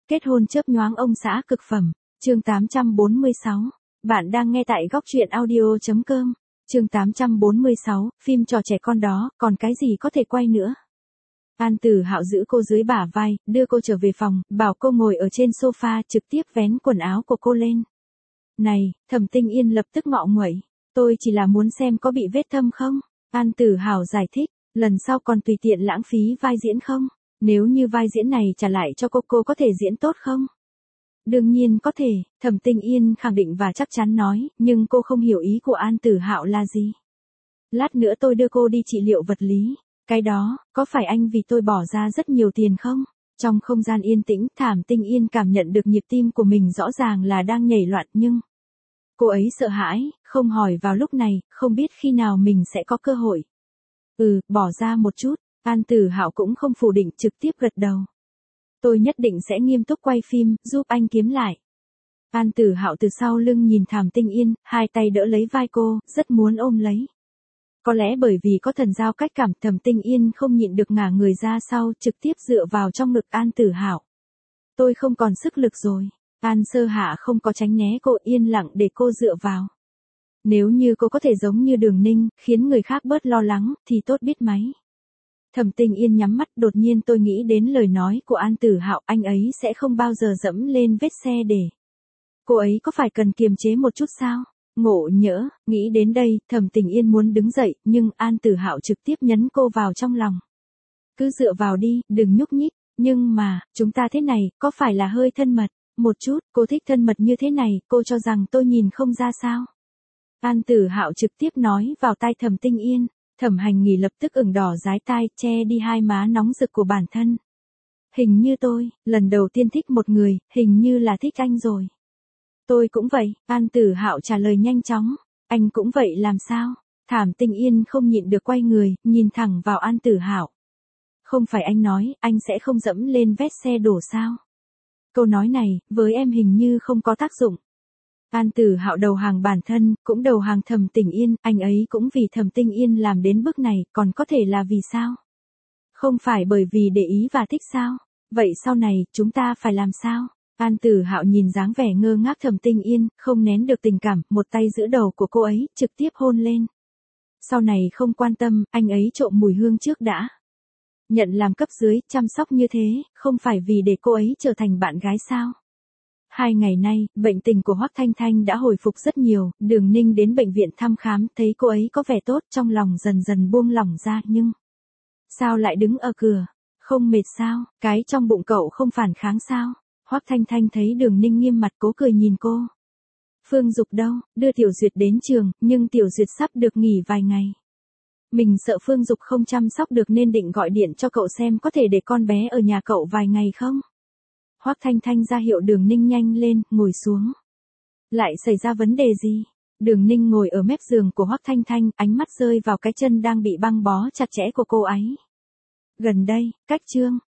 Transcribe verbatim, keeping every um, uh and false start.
Kết hôn chớp nhoáng ông xã cực phẩm. Chương tám trăm bốn mươi sáu. Bạn đang nghe tại góc truyện audio chấm com. Chương tám trăm bốn mươi sáu, phim trò trẻ con đó, còn cái gì có thể quay nữa. An Tử Hạo giữ cô dưới bả vai, đưa cô trở về phòng, bảo cô ngồi ở trên sofa, trực tiếp vén quần áo của cô lên. Này, Thẩm Tinh Yên lập tức ngọ nguậy. Tôi chỉ là muốn xem có bị vết thâm không? An Tử Hạo giải thích, lần sau còn tùy tiện lãng phí vai diễn không? Nếu như vai diễn này trả lại cho cô, cô có thể diễn tốt không? Đương nhiên có thể, Thẩm Tinh Yên khẳng định và chắc chắn nói, nhưng cô không hiểu ý của An Tử Hạo là gì. Lát nữa tôi đưa cô đi trị liệu vật lý. Cái đó, có phải anh vì tôi bỏ ra rất nhiều tiền không? Trong không gian yên tĩnh, Thẩm Tinh Yên cảm nhận được nhịp tim của mình rõ ràng là đang nhảy loạn nhưng... Cô ấy sợ hãi, không hỏi vào lúc này, không biết khi nào mình sẽ có cơ hội. Ừ, bỏ ra một chút, An Tử Hạo cũng không phủ định, trực tiếp gật đầu. Tôi nhất định sẽ nghiêm túc quay phim, giúp anh kiếm lại. An Tử Hạo từ sau lưng nhìn Thẩm Tinh Yên, hai tay đỡ lấy vai cô, rất muốn ôm lấy. Có lẽ bởi vì có thần giao cách cảm, Thẩm Tinh Yên không nhịn được ngả người ra sau, trực tiếp dựa vào trong ngực An Tử Hạo. Tôi không còn sức lực rồi. An Sơ Hạ không có tránh né cô, yên lặng để cô dựa vào. Nếu như cô có thể giống như Đường Ninh, khiến người khác bớt lo lắng, thì tốt biết mấy. Thẩm Tinh Yên nhắm mắt, đột nhiên tôi nghĩ đến lời nói của An Tử Hạo, anh ấy sẽ không bao giờ dẫm lên vết xe để. Cô ấy có phải cần kiềm chế một chút sao? Ngộ nhỡ, nghĩ đến đây, Thẩm Tinh Yên muốn đứng dậy, nhưng An Tử Hạo trực tiếp nhấn cô vào trong lòng. Cứ dựa vào đi, đừng nhúc nhích, nhưng mà, chúng ta thế này, có phải là hơi thân mật? Một chút, cô thích thân mật như thế này, cô cho rằng tôi nhìn không ra sao? An Tử Hạo trực tiếp nói vào tai Thẩm Tinh Yên. Thẩm Hành Nghỉ lập tức ửng đỏ dái tai, che đi hai má nóng rực của bản thân. Hình như tôi, lần đầu tiên thích một người, hình như là thích anh rồi. Tôi cũng vậy, An Tử Hạo trả lời nhanh chóng. Anh cũng vậy làm sao? Thẩm Tinh Yên không nhịn được quay người, nhìn thẳng vào An Tử Hạo. Không phải anh nói, anh sẽ không dẫm lên vết xe đổ sao? Câu nói này, với em hình như không có tác dụng. An Tử Hạo đầu hàng bản thân, cũng đầu hàng Thẩm Tinh Yên, anh ấy cũng vì Thẩm Tinh Yên làm đến bước này, còn có thể là vì sao? Không phải bởi vì để ý và thích sao? Vậy sau này, chúng ta phải làm sao? An Tử Hạo nhìn dáng vẻ ngơ ngác Thẩm Tinh Yên, không nén được tình cảm, một tay giữ đầu của cô ấy, trực tiếp hôn lên. Sau này không quan tâm, anh ấy trộm mùi hương trước đã. Nhận làm cấp dưới, chăm sóc như thế, không phải vì để cô ấy trở thành bạn gái sao? Hai ngày nay, bệnh tình của Hoắc Thanh Thanh đã hồi phục rất nhiều, Đường Ninh đến bệnh viện thăm khám, thấy cô ấy có vẻ tốt, trong lòng dần dần buông lỏng ra, nhưng... Sao lại đứng ở cửa? Không mệt sao? Cái trong bụng cậu không phản kháng sao? Hoắc Thanh Thanh thấy Đường Ninh nghiêm mặt cố cười nhìn cô. Phương Dục đâu? Đưa Tiểu Duyệt đến trường, nhưng Tiểu Duyệt sắp được nghỉ vài ngày. Mình sợ Phương Dục không chăm sóc được nên định gọi điện cho cậu xem có thể để con bé ở nhà cậu vài ngày không? Hoắc Thanh Thanh ra hiệu Đường Ninh nhanh lên, ngồi xuống. Lại xảy ra vấn đề gì? Đường Ninh ngồi ở mép giường của Hoắc Thanh Thanh, ánh mắt rơi vào cái chân đang bị băng bó chặt chẽ của cô ấy. Gần đây, cách Trương,